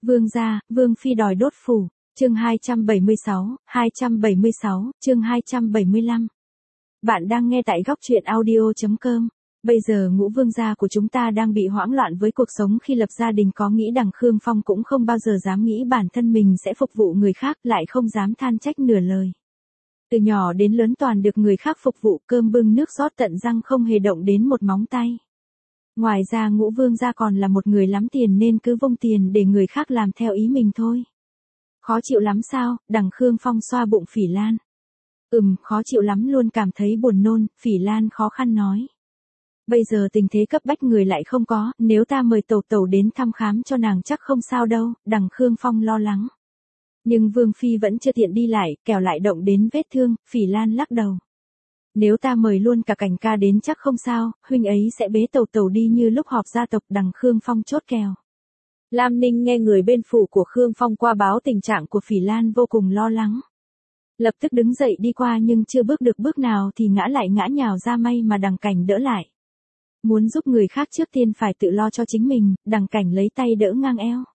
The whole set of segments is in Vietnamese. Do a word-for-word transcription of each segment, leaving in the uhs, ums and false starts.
Vương gia, Vương phi đòi đốt phủ. Chương hai trăm bảy mươi sáu, hai trăm bảy mươi sáu, chương hai trăm bảy mươi lăm. Bạn đang nghe tại góc truyện audio chấm com. Bây giờ ngũ vương gia của chúng ta đang bị hoảng loạn với cuộc sống khi lập gia đình, có nghĩ đằng Khương Phong cũng không bao giờ dám nghĩ bản thân mình sẽ phục vụ người khác, lại không dám than trách nửa lời. Từ nhỏ đến lớn toàn được người khác phục vụ, cơm bưng nước rót tận răng, không hề động đến một móng tay. Ngoài ra ngũ vương gia còn là một người lắm tiền nên cứ vung tiền để người khác làm theo ý mình thôi. Khó chịu lắm sao? Đằng Khương Phong xoa bụng Phỉ Lan. Ừm, khó chịu lắm luôn, cảm thấy buồn nôn, Phỉ Lan khó khăn nói. Bây giờ tình thế cấp bách người lại không có, nếu ta mời tẩu tẩu đến thăm khám cho nàng chắc không sao đâu, đằng Khương Phong lo lắng. Nhưng Vương Phi vẫn chưa tiện đi lại, kẻo lại động đến vết thương, Phỉ Lan lắc đầu. Nếu ta mời luôn cả Cảnh ca đến chắc không sao, huynh ấy sẽ bế tẩu tẩu đi như lúc họp gia tộc, đằng Khương Phong chốt kèo. Lam Ninh nghe người bên phủ của Khương Phong qua báo tình trạng của Phỉ Lan vô cùng lo lắng. Lập tức đứng dậy đi qua, nhưng chưa bước được bước nào thì ngã lại ngã nhào ra, may mà đằng Cảnh đỡ lại. Muốn giúp người khác trước tiên phải tự lo cho chính mình, đằng Cảnh lấy tay đỡ ngang eo.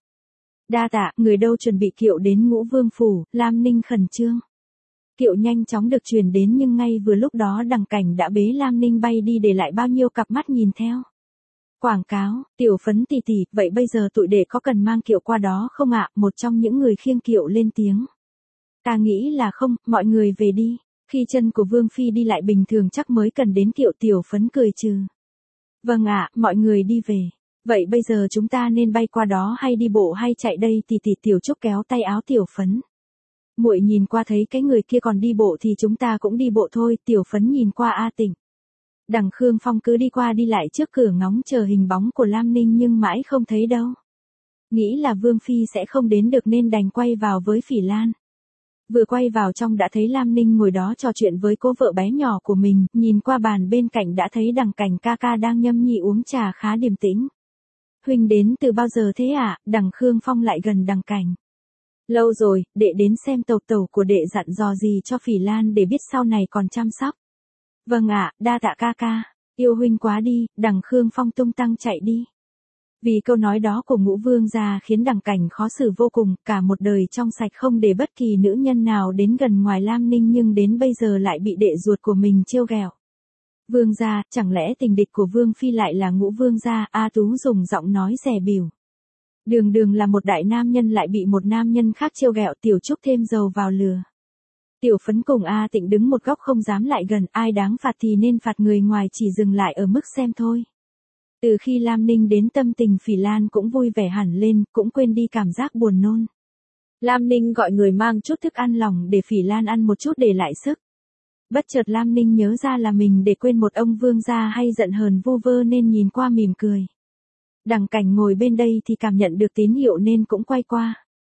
Đa tạ, người đâu chuẩn bị kiệu đến Ngũ Vương phủ, Lam Ninh khẩn trương. Kiệu nhanh chóng được truyền đến, nhưng ngay vừa lúc đó đằng Cảnh đã bế Lam Ninh bay đi, để lại bao nhiêu cặp mắt nhìn theo. Quảng cáo, Tiểu Phấn tỷ tỷ, vậy bây giờ tụi đệ có cần mang kiệu qua đó không ạ? Một trong những người khiêng kiệu lên tiếng. Ta nghĩ là không, mọi người về đi. Khi chân của Vương Phi đi lại bình thường chắc mới cần đến kiệu, Tiểu Phấn cười trừ. Vâng ạ, mọi người đi về. Vậy bây giờ chúng ta nên bay qua đó hay đi bộ hay chạy đây? Tỷ tỷ Tiểu Trúc kéo tay áo Tiểu Phấn. Muội nhìn qua thấy cái người kia còn đi bộ thì chúng ta cũng đi bộ thôi. Tiểu Phấn nhìn qua A Tịnh. Đằng Khương Phong cứ đi qua đi lại trước cửa ngóng chờ hình bóng của Lam Ninh nhưng mãi không thấy đâu. Nghĩ là Vương Phi sẽ không đến được nên đành quay vào với Phỉ Lan. Vừa quay vào trong đã thấy Lam Ninh ngồi đó trò chuyện với cô vợ bé nhỏ của mình, nhìn qua bàn bên cạnh đã thấy đằng Cảnh ca ca đang nhâm nhi uống trà khá điềm tĩnh. Huynh đến từ bao giờ thế ạ? À? Đằng Khương Phong lại gần đằng Cảnh. Lâu rồi, đệ đến xem tẩu tẩu của đệ dặn dò gì cho Phỉ Lan để biết sau này còn chăm sóc. Vâng ạ, đa tạ ca ca, yêu huynh quá đi, đằng Khương Phong tung tăng chạy đi. Vì câu nói đó của Ngũ Vương gia khiến đằng Cảnh khó xử vô cùng, cả một đời trong sạch không để bất kỳ nữ nhân nào đến gần ngoài Lam Ninh, nhưng đến bây giờ lại bị đệ ruột của mình trêu ghẹo. Vương gia, chẳng lẽ tình địch của Vương Phi lại là Ngũ Vương gia? A Tú dùng giọng nói dè bỉu. Đường đường là một đại nam nhân lại bị một nam nhân khác trêu ghẹo, Tiểu Trúc thêm dầu vào lửa. Tiểu Phấn cùng A Tịnh đứng một góc không dám lại gần, ai đáng phạt thì nên phạt, người ngoài chỉ dừng lại ở mức xem thôi. Từ khi Lam Ninh đến tâm tình Phỉ Lan cũng vui vẻ hẳn lên, cũng quên đi cảm giác buồn nôn. Lam Ninh gọi người mang chút thức ăn lỏng để Phỉ Lan ăn một chút để lại sức. Bất chợt Lam Ninh nhớ ra là mình để quên một ông vương gia hay giận hờn vu vơ nên nhìn qua mỉm cười. Đằng Cảnh ngồi bên đây thì cảm nhận được tín hiệu nên cũng quay qua.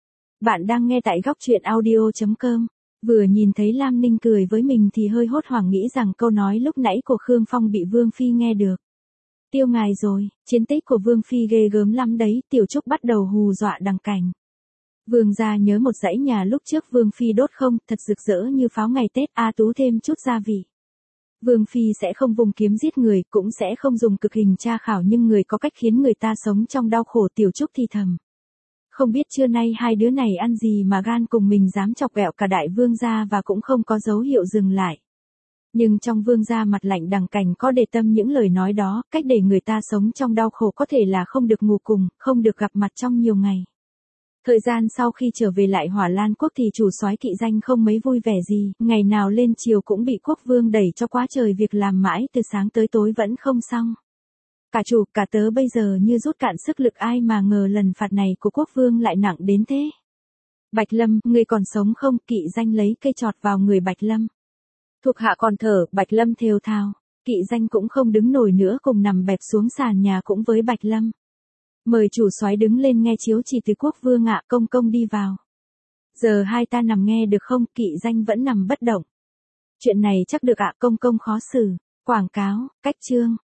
Bạn đang nghe tại góc truyện audio chấm com. Vừa nhìn thấy Lam Ninh cười với mình thì hơi hốt hoảng, nghĩ rằng câu nói lúc nãy của Khương Phong bị Vương Phi nghe được. Tiêu ngài rồi, chiến tích của Vương Phi ghê gớm lắm đấy, Tiểu Trúc bắt đầu hù dọa đằng Cảnh. Vương gia nhớ một dãy nhà lúc trước Vương Phi đốt không, thật rực rỡ như pháo ngày Tết. A Tú thêm chút gia vị. Vương Phi sẽ không vùng kiếm giết người, cũng sẽ không dùng cực hình tra khảo, nhưng người có cách khiến người ta sống trong đau khổ. Tiểu Trúc thì thầm. Không biết trưa nay hai đứa này ăn gì mà gan cùng mình dám chọc ghẹo cả đại vương gia, và cũng không có dấu hiệu dừng lại. Nhưng trong vương gia mặt lạnh đằng Cảnh có để tâm những lời nói đó, cách để người ta sống trong đau khổ có thể là không được ngủ cùng, không được gặp mặt trong nhiều ngày. Thời gian sau khi trở về lại Hỏa Lan quốc thì chủ soái Kỵ Danh không mấy vui vẻ gì, ngày nào lên chiều cũng bị quốc vương đẩy cho quá trời việc làm, mãi từ sáng tới tối vẫn không xong. Cả chủ cả tớ bây giờ như rút cạn sức lực, ai mà ngờ lần phạt này của quốc vương lại nặng đến thế. Bạch Lâm, ngươi còn sống không? Kỵ Danh lấy cây chọt vào người Bạch Lâm. Thuộc hạ còn thở, Bạch Lâm thều thào. Kỵ Danh cũng không đứng nổi nữa, cùng nằm bẹp xuống sàn nhà cũng với Bạch Lâm. Mời chủ soái đứng lên nghe chiếu chỉ từ quốc vương ạ. Công công đi vào. Giờ hai ta nằm nghe được không? Kỵ Danh vẫn nằm bất động. Chuyện này chắc được ạ. Công công khó xử. Quảng cáo, cách chương.